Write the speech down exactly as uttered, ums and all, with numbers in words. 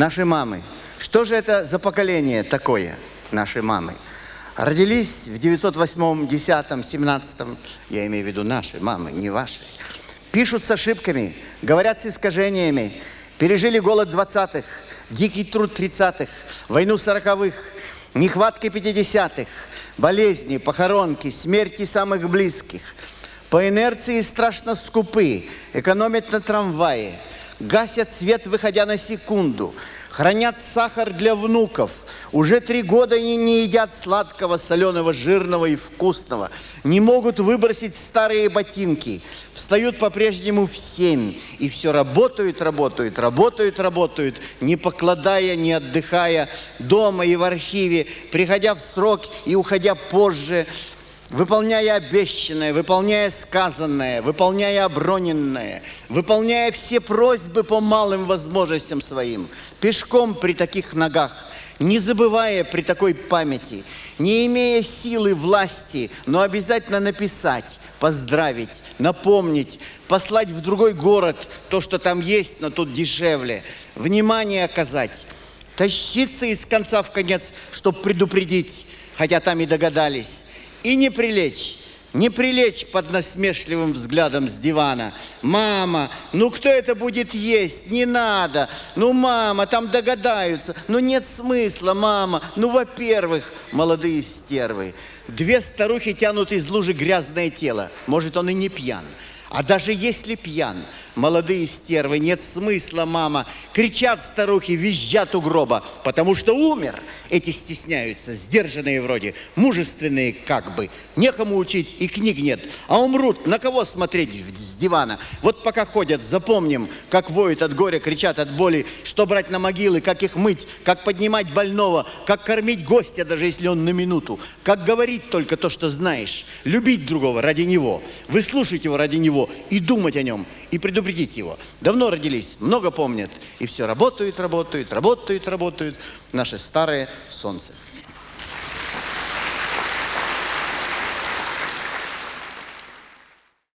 наши мамы. Что же это за поколение такое, наши мамы? Родились в девятьсот восьмом, десятом, семнадцатом, я имею в виду наши мамы, не ваши. Пишут с ошибками, говорят с искажениями, пережили голод двадцатых, дикий труд тридцатых, войну сороковых, нехватки пятидесятых, болезни, похоронки, смерти самых близких. По инерции страшно скупы, экономят на трамвае, гасят свет, выходя на секунду, хранят сахар для внуков. Уже три года они не едят сладкого, соленого, жирного и вкусного. Не могут выбросить старые ботинки. Встают по-прежнему в семь. И все работают, работают, работают, работают, не покладая, не отдыхая, дома и в архиве, приходя в срок и уходя позже, выполняя обещанное, выполняя сказанное, выполняя оброненное, выполняя все просьбы по малым возможностям своим, пешком при таких ногах, не забывая при такой памяти, не имея силы, власти, но обязательно написать, поздравить, напомнить, послать в другой город то, что там есть, но тут дешевле, внимание оказать, тащиться из конца в конец, чтобы предупредить, хотя там и догадались. И не прилечь, не прилечь под насмешливым взглядом с дивана. Мама, ну кто это будет есть? Не надо. Ну, мама, там догадаются. Ну, нет смысла, мама. Ну, во-первых, молодые стервы. Две старухи тянут из лужи грязное тело. Может, он и не пьян. А даже если пьян, молодые стервы, нет смысла, мама. Кричат старухи, визжат у гроба, потому что умер. Эти стесняются, сдержанные вроде, мужественные как бы. Некому учить и книг нет. А умрут, на кого смотреть с дивана? Вот пока ходят, запомним, как воют от горя, кричат от боли, что брать на могилы, как их мыть, как поднимать больного, как кормить гостя, даже если он на минуту, как говорить только то, что знаешь, любить другого ради него, выслушать его ради него и думать о нем, и предупредить его. Давно родились, много помнят, и все работают, работают, работают, работают. Наше старое солнце.